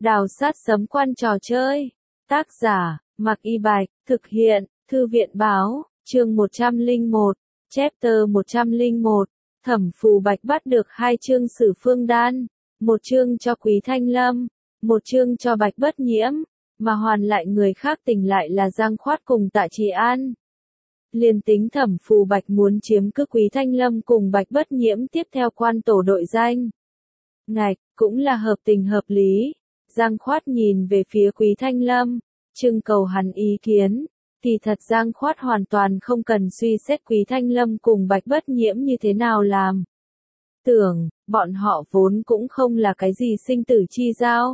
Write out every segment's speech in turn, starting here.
Đào sát sấm quan trò chơi. Tác giả, Mạc Y Bạch, thực hiện, Thư viện Báo, chương 101, chapter 101. Thẩm Phù Bạch bắt được 2 chương Sử Phương Đan, một chương cho Quý Thanh Lâm, một chương cho Bạch Bất Nhiễm, mà hoàn lại người khác tỉnh lại là Giang Khoát cùng Tạ Trì An. Liên tính Thẩm Phù Bạch muốn chiếm cứ Quý Thanh Lâm cùng Bạch Bất Nhiễm tiếp theo quan tổ đội danh. Ngạch, cũng là hợp tình hợp lý. Giang Khoát nhìn về phía Quý Thanh Lâm, trưng cầu hắn ý kiến, thì thật Giang Khoát hoàn toàn không cần suy xét Quý Thanh Lâm cùng Bạch Bất Nhiễm như thế nào làm. Tưởng, bọn họ vốn cũng không là cái gì sinh tử chi giao.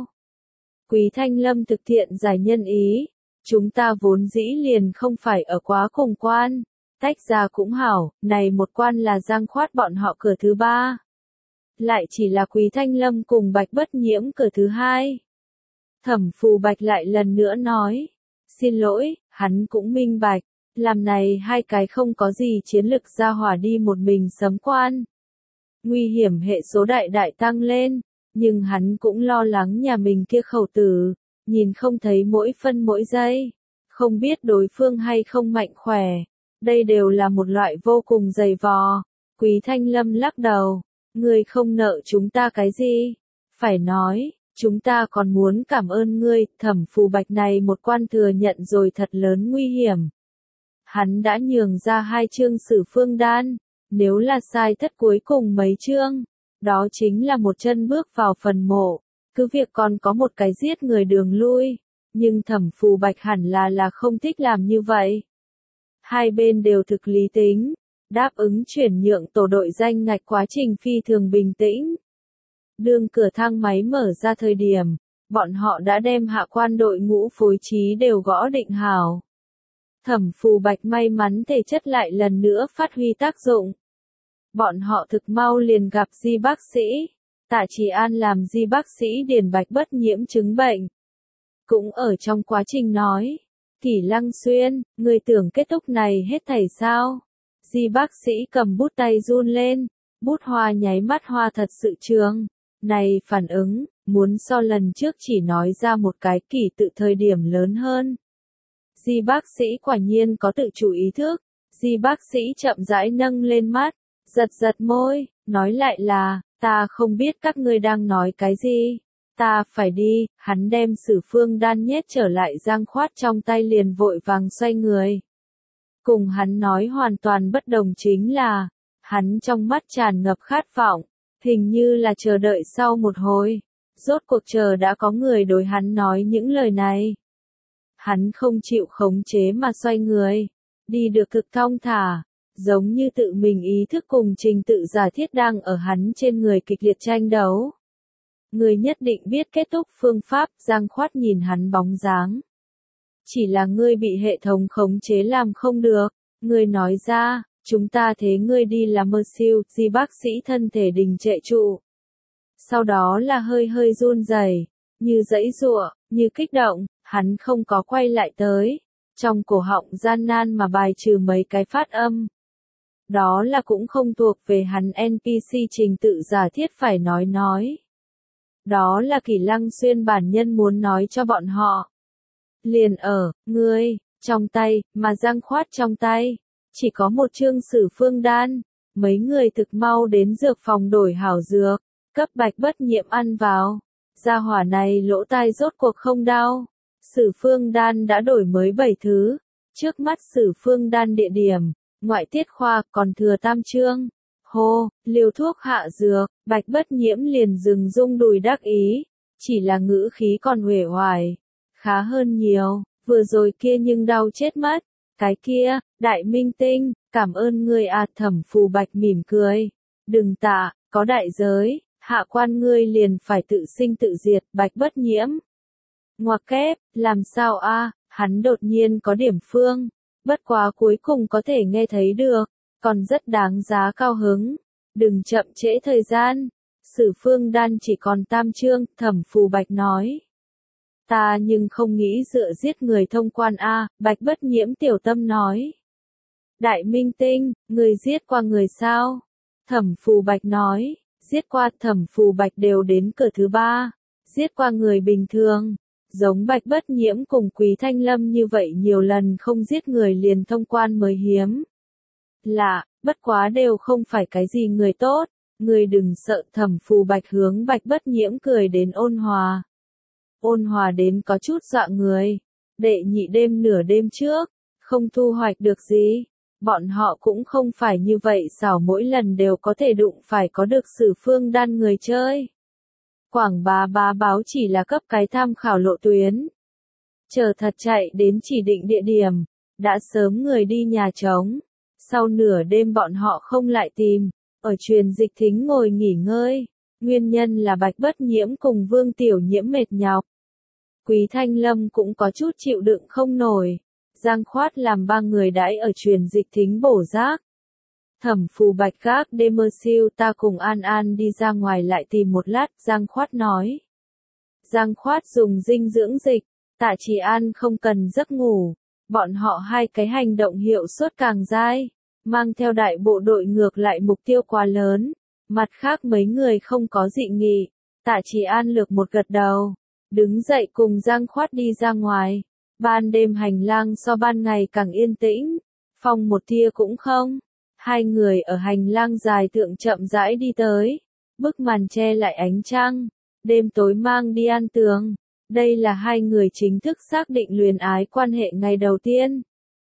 Quý Thanh Lâm thực thiện giải nhân ý, chúng ta vốn dĩ liền không phải ở quá cùng quan, tách ra cũng hảo, này một quan là Giang Khoát bọn họ cửa thứ 3. Lại chỉ là Quý Thanh Lâm cùng Bạch Bất Nhiễm cửa thứ 2. Thẩm Phù Bạch lại lần nữa nói, xin lỗi, hắn cũng minh bạch, làm này 2 cái không có gì chiến lực ra hỏa đi một mình sấm quan. Nguy hiểm hệ số đại đại tăng lên, nhưng hắn cũng lo lắng nhà mình kia khẩu tử, nhìn không thấy mỗi phân mỗi giây, không biết đối phương hay không mạnh khỏe, đây đều là một loại vô cùng dày vò. Quý Thanh Lâm lắc đầu, ngươi không nợ chúng ta cái gì, phải nói, chúng ta còn muốn cảm ơn ngươi. Thẩm Phù Bạch này một quan thừa nhận rồi thật lớn nguy hiểm. Hắn đã nhường ra 2 chương Sử Phương Đan, nếu là sai thất cuối cùng mấy chương, đó chính là một chân bước vào phần mộ, cứ việc còn có một cái giết người đường lui, nhưng Thẩm Phù Bạch hẳn là không thích làm như vậy. Hai bên đều thực lý tính, đáp ứng chuyển nhượng tổ đội danh ngạch quá trình phi thường bình tĩnh. Đương cửa thang máy mở ra thời điểm, bọn họ đã đem hạ quan đội ngũ phối trí đều gõ định hảo. Thẩm Phù Bạch may mắn thể chất lại lần nữa phát huy tác dụng. Bọn họ thực mau liền gặp Di bác sĩ, Tạ Trì An làm Di bác sĩ điền Bạch Bất Nhiễm chứng bệnh. Cũng ở trong quá trình nói, Kỷ Lăng Xuyên, người tưởng kết thúc này hết thảy sao? Di bác sĩ cầm bút tay run lên, bút hoa nháy mắt hoa thật sự trường. Này phản ứng, muốn so lần trước chỉ nói ra một cái kỷ tự thời điểm lớn hơn. Di bác sĩ quả nhiên có tự chủ ý thức, Di bác sĩ chậm rãi nâng lên mắt, giật môi, nói lại là, ta không biết các ngươi đang nói cái gì, ta phải đi. Hắn đem Sử Phương Đan nhét trở lại Giang Khoát trong tay liền vội vàng xoay người. Cùng hắn nói hoàn toàn bất đồng chính là, hắn trong mắt tràn ngập khát vọng, hình như là chờ đợi sau một hồi, rốt cuộc chờ đã có người đối hắn nói những lời này. Hắn không chịu khống chế mà xoay người, đi được cực thong thả, giống như tự mình ý thức cùng trình tự giả thiết đang ở hắn trên người kịch liệt tranh đấu. Người nhất định biết kết thúc phương pháp. Giang Khoát nhìn hắn bóng dáng. Chỉ là ngươi bị hệ thống khống chế làm không được, ngươi nói ra, chúng ta thế ngươi đi làm mơ siêu. Di bác sĩ thân thể đình trệ trụ. Sau đó là hơi run rẩy, như giãy giụa, như kích động, hắn không có quay lại tới. Trong cổ họng gian nan mà bài trừ mấy cái phát âm. Đó là cũng không thuộc về hắn NPC trình tự giả thiết phải nói. Đó là Kỷ Lăng Xuyên bản nhân muốn nói cho bọn họ. Liền ở, ngươi, trong tay, mà Giang Khoát trong tay. Chỉ có một chương Sử Phương Đan. Mấy người thực mau đến dược phòng đổi hảo dược, cấp Bạch Bất Nhiễm ăn vào. Gia hỏa này lỗ tai rốt cuộc không đau. Sử Phương Đan đã đổi mới 7 thứ. Trước mắt Sử Phương Đan địa điểm, ngoại tiết khoa còn thừa 8 chương. Hô, liều thuốc hạ dược, Bạch Bất Nhiễm liền dừng rung đùi đắc ý, chỉ là ngữ khí còn uể oải. Khá hơn nhiều, vừa rồi kia nhưng đau chết mất. Cái kia, đại minh tinh, cảm ơn ngươi à. Thẩm Phù Bạch mỉm cười. Đừng tạ, có đại giới, hạ quan ngươi liền phải tự sinh tự diệt. Bạch Bất Nhiễm. Ngoặc kép, làm sao a? Hắn đột nhiên có điểm phương. Bất quá cuối cùng có thể nghe thấy được, còn rất đáng giá cao hứng. Đừng chậm trễ thời gian. Sử Phương Đan chỉ còn 8 chương, Thẩm Phù Bạch nói. Ta nhưng không nghĩ dựa giết người thông quan a. Bạch Bất Nhiễm tiểu tâm nói. Đại minh tinh, người giết qua người sao? Thẩm Phù Bạch nói. Giết qua. Thẩm Phù Bạch đều đến cửa thứ 3. giết qua người bình thường. Giống Bạch Bất Nhiễm cùng Quý Thanh Lâm như vậy nhiều lần không giết người liền thông quan mới hiếm. Lạ, bất quá đều không phải cái gì người tốt, người đừng sợ. Thẩm Phù Bạch hướng Bạch Bất Nhiễm cười đến ôn hòa. Ôn hòa đến có chút dọa người. Đệ nhị đêm nửa đêm trước, không thu hoạch được gì. Bọn họ cũng không phải như vậy xảo mỗi lần đều có thể đụng phải có được Sử Phương Đan người chơi. Quảng bá báo chỉ là cấp cái tham khảo lộ tuyến. Chờ thật chạy đến chỉ định địa điểm, đã sớm người đi nhà trống. Sau nửa đêm bọn họ không lại tìm, ở truyền dịch thính ngồi nghỉ ngơi. Nguyên nhân là Bạch Bất Nhiễm cùng Vương Tiểu Nhiễm mệt nhọc. Quý Thanh Lâm cũng có chút chịu đựng không nổi. Giang Khoát làm ba người đãi ở truyền dịch thính bổ rác. Thẩm Phù Bạch gác đêm mơ siêu ta cùng An An đi ra ngoài lại tìm một lát, Giang Khoát nói. Giang Khoát dùng dinh dưỡng dịch, Tạ Trì An không cần giấc ngủ. Bọn họ hai cái hành động hiệu suất càng dai, mang theo đại bộ đội ngược lại mục tiêu quá lớn. Mặt khác mấy người không có dị nghị, Tạ Trì An lược một gật đầu, đứng dậy cùng Giang Khoát đi ra ngoài. Ban đêm hành lang so ban ngày càng yên tĩnh, phong một tia cũng không. Hai người ở hành lang dài thượng chậm rãi đi tới, bức màn che lại ánh trăng, đêm tối mang đi an tường. Đây là hai người chính thức xác định luyến ái quan hệ ngày đầu tiên.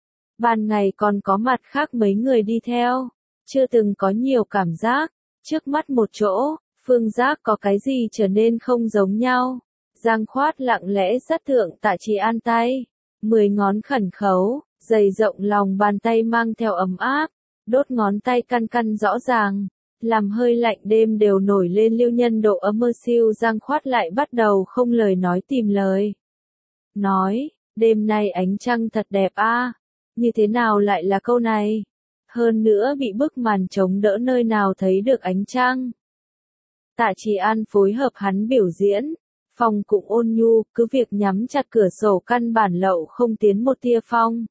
Ban ngày còn có mặt khác mấy người đi theo, chưa từng có nhiều cảm giác, trước mắt một chỗ, phương giác có cái gì trở nên không giống nhau. Giang Khoát lặng lẽ dắt thượng Tạ Trì An tay, 10 ngón khẩn khấu, dày rộng lòng bàn tay mang theo ấm áp, đốt ngón tay căn căn rõ ràng, làm hơi lạnh đêm đều nổi lên lưu nhân độ ấm mơ siêu. Giang Khoát lại bắt đầu không lời nói tìm lời. Nói, đêm nay ánh trăng thật đẹp a. Như thế nào lại là câu này? Hơn nữa bị bức màn chống đỡ nơi nào thấy được ánh trăng. Tạ Trì An phối hợp hắn biểu diễn. Phong cũng ôn nhu, cứ việc nhắm chặt cửa sổ căn bản lậu không tiến một tia phong.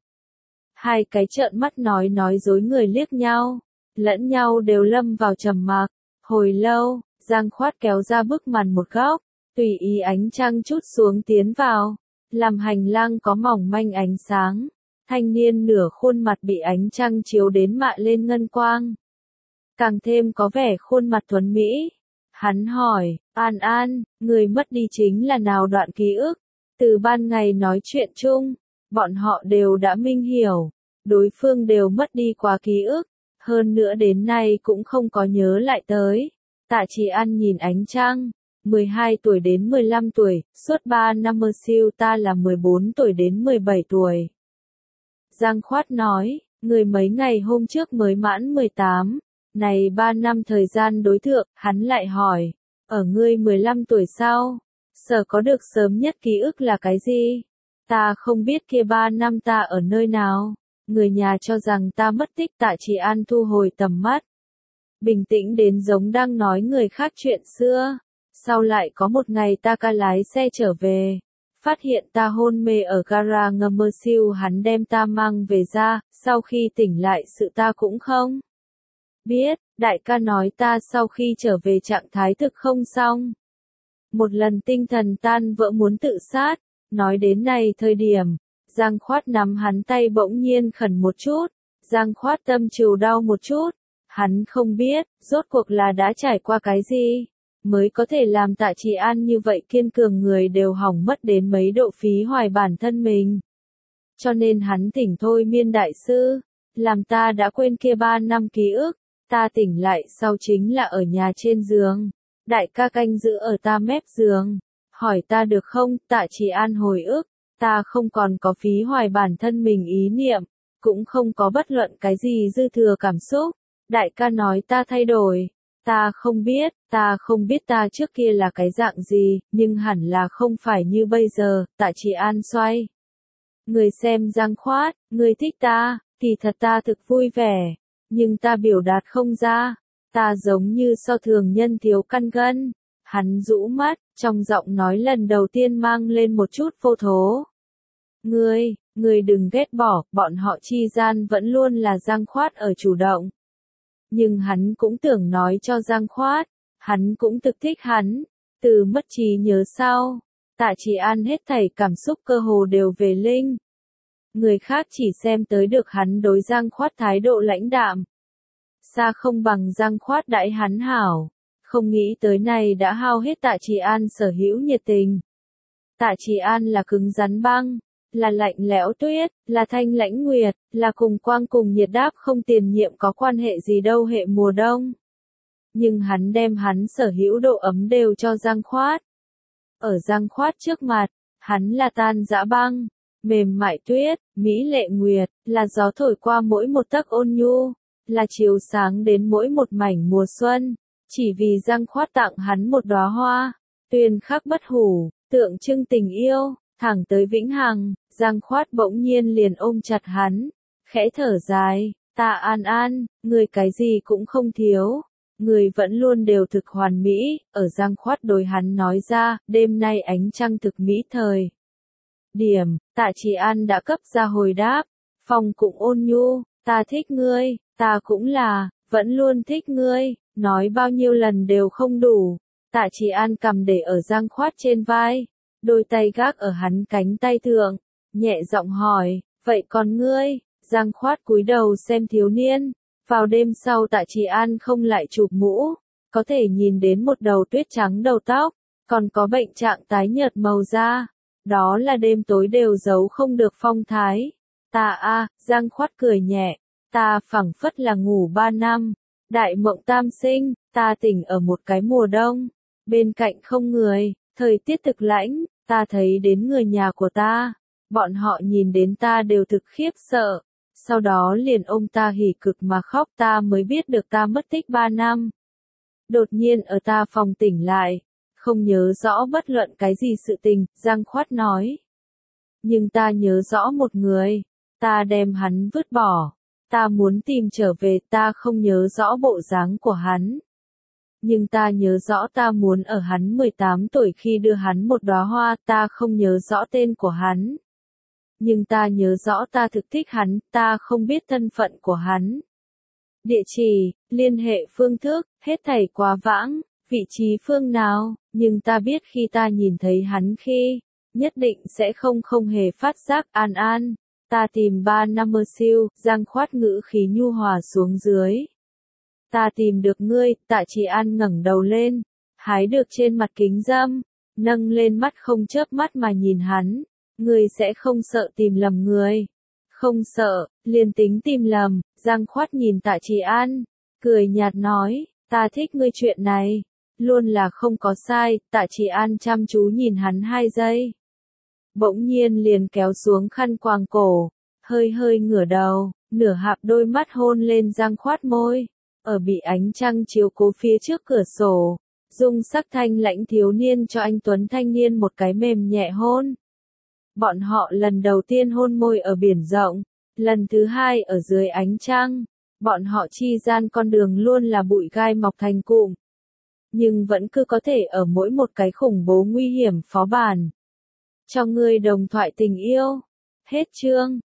Hai cái trợn mắt nói dối người liếc nhau, lẫn nhau đều lâm vào trầm mặc. Hồi lâu, Giang Khoát kéo ra bức màn một góc, tùy ý ánh trăng chút xuống tiến vào, làm hành lang có mỏng manh ánh sáng. Thanh niên nửa khuôn mặt bị ánh trăng chiếu đến mạ lên ngân quang, càng thêm có vẻ khuôn mặt tuấn mỹ. Hắn hỏi, An An, người mất đi chính là nào đoạn ký ức? Từ ban ngày nói chuyện chung, bọn họ đều đã minh hiểu, đối phương đều mất đi quá ký ức, hơn nữa đến nay cũng không có nhớ lại tới. Tạ Trì An nhìn ánh trăng, 12 tuổi đến 15 tuổi, suốt 3 năm mơ siêu ta là 14 tuổi đến 17 tuổi. Giang Khoát nói, người mấy ngày hôm trước mới mãn 18, này 3 năm thời gian đối thượng. Hắn lại hỏi, ở ngươi 15 tuổi sau, sở có được sớm nhất ký ức là cái gì? Ta không biết kia 3 năm ta ở nơi nào, người nhà cho rằng ta mất tích. Tạ Trì An thu hồi tầm mắt, bình tĩnh đến giống đang nói người khác chuyện xưa. Sau lại có một ngày ta ca lái xe trở về, phát hiện ta hôn mê ở gara ngầm mơ siêu. Hắn đem ta mang về ra, sau khi tỉnh lại sự ta cũng không biết. Đại ca nói ta sau khi trở về trạng thái thực không xong, một lần tinh thần tan vỡ muốn tự sát. Nói đến này thời điểm, Giang Khoát nắm hắn tay bỗng nhiên khẩn một chút, Giang Khoát tâm trừu đau một chút. Hắn không biết, rốt cuộc là đã trải qua cái gì, mới có thể làm Tạ Trì An như vậy kiên cường. Người đều hỏng mất đến mấy độ phí hoài bản thân mình. Cho nên hắn thỉnh thôi miên đại sư, làm ta đã quên kia 3 năm ký ức. Ta tỉnh lại sau chính là ở nhà trên giường, đại ca canh giữ ở ta mép giường, hỏi ta được không? Tạ Trì An hồi ức, ta không còn có phí hoài bản thân mình ý niệm, cũng không có bất luận cái gì dư thừa cảm xúc. Đại ca nói ta thay đổi, ta không biết ta trước kia là cái dạng gì, nhưng hẳn là không phải như bây giờ. Tạ Trì An xoay người xem Giang Khoát, người thích ta, kỳ thật ta thực vui vẻ, nhưng ta biểu đạt không ra, ta giống như so thường nhân thiếu căn gân. Hắn rũ mắt, trong giọng nói lần đầu tiên mang lên một chút vô thố. Ngươi đừng ghét bỏ, bọn họ chi gian vẫn luôn là Giang Khoát ở chủ động. Nhưng hắn cũng tưởng nói cho Giang Khoát, hắn cũng thực thích hắn, Từ mất trí nhớ sau, Tạ Trì An hết thảy cảm xúc cơ hồ đều về Linh. Người khác chỉ xem tới được hắn đối Giang Khoát thái độ lãnh đạm. Xa không bằng Giang Khoát đãi hắn hảo, không nghĩ tới này đã hao hết Tạ Trì An sở hữu nhiệt tình. Tạ Trì An là cứng rắn băng, là lạnh lẽo tuyết, là thanh lãnh nguyệt, là cùng quang cùng nhiệt đáp không tiền nhiệm có quan hệ gì đâu hệ mùa đông. Nhưng hắn đem hắn sở hữu độ ấm đều cho Giang Khoát. Ở Giang Khoát trước mặt, hắn là tan dã băng, mềm mại tuyết, mỹ lệ nguyệt, là gió thổi qua mỗi một tấc ôn nhu, là chiếu sáng đến mỗi một mảnh mùa xuân. Chỉ vì Giang Khoát tặng hắn một đóa hoa, tuyên khắc bất hủ, tượng trưng tình yêu, thẳng tới vĩnh hằng. Giang Khoát bỗng nhiên liền ôm chặt hắn, khẽ thở dài, Tạ An An, người cái gì cũng không thiếu, người vẫn luôn đều thực hoàn mỹ. Ở Giang Khoát đối hắn nói ra, đêm nay ánh trăng thực mỹ thời điểm, Tạ Trì An đã cấp ra hồi đáp, phong cũng ôn nhu, ta thích ngươi, ta cũng là, vẫn luôn thích ngươi, nói bao nhiêu lần đều không đủ. Tạ Trì An cầm để ở Giang Khoát trên vai, đôi tay gác ở hắn cánh tay thượng, nhẹ giọng hỏi, vậy còn ngươi? Giang Khoát cúi đầu xem thiếu niên, vào đêm sau Tạ Trì An không lại chụp mũ, có thể nhìn đến một đầu tuyết trắng đầu tóc, còn có bệnh trạng tái nhợt màu da, đó là đêm tối đều giấu không được phong thái. Giang Khoát cười nhẹ, ta phảng phất là ngủ 3 năm, đại mộng tam sinh, ta tỉnh ở một cái mùa đông, bên cạnh không người, thời tiết thực lãnh, ta thấy đến người nhà của ta, bọn họ nhìn đến ta đều thực khiếp sợ, sau đó liền ôm ta hỉ cực mà khóc, ta mới biết được ta mất tích 3 năm. Đột nhiên ở ta phòng tỉnh lại, không nhớ rõ bất luận cái gì sự tình, Giang Khoát nói. Nhưng ta nhớ rõ một người, ta đem hắn vứt bỏ, ta muốn tìm trở về, ta không nhớ rõ bộ dáng của hắn. Nhưng ta nhớ rõ ta muốn ở hắn 18 tuổi khi đưa hắn một đóa hoa, ta không nhớ rõ tên của hắn. Nhưng ta nhớ rõ ta thực thích hắn, ta không biết thân phận của hắn. Địa chỉ, liên hệ phương thức, hết thảy quá vãng, vị trí phương nào, nhưng ta biết khi ta nhìn thấy hắn khi, nhất định sẽ không hề phát giác. An An, ta tìm 3 năm mơ siêu, Giang Khoát ngữ khí nhu hòa xuống dưới. Ta tìm được ngươi. Tạ Trì An ngẩng đầu lên, hái được trên mặt kính râm, nâng lên mắt không chớp mắt mà nhìn hắn. Ngươi sẽ không sợ tìm lầm người? Không sợ, liền tính tìm lầm. Giang Khoát nhìn Tạ Trì An, cười nhạt nói, ta thích ngươi chuyện này, luôn là không có sai. Tạ Trì An chăm chú nhìn hắn 2 giây. Bỗng nhiên liền kéo xuống khăn quàng cổ, hơi hơi ngửa đầu, nửa hạp đôi mắt hôn lên Giang Khoát môi. Ở bị ánh trăng chiếu cố phía trước cửa sổ, dung sắc thanh lãnh thiếu niên cho anh tuấn thanh niên một cái mềm nhẹ hôn. Bọn họ lần đầu tiên hôn môi ở biển rộng, lần thứ hai ở dưới ánh trăng. Bọn họ chi gian con đường luôn là bụi gai mọc thành cụm, nhưng vẫn cứ có thể ở mỗi một cái khủng bố nguy hiểm phó bản. Cho ngươi đồng thoại tình yêu. Hết chương.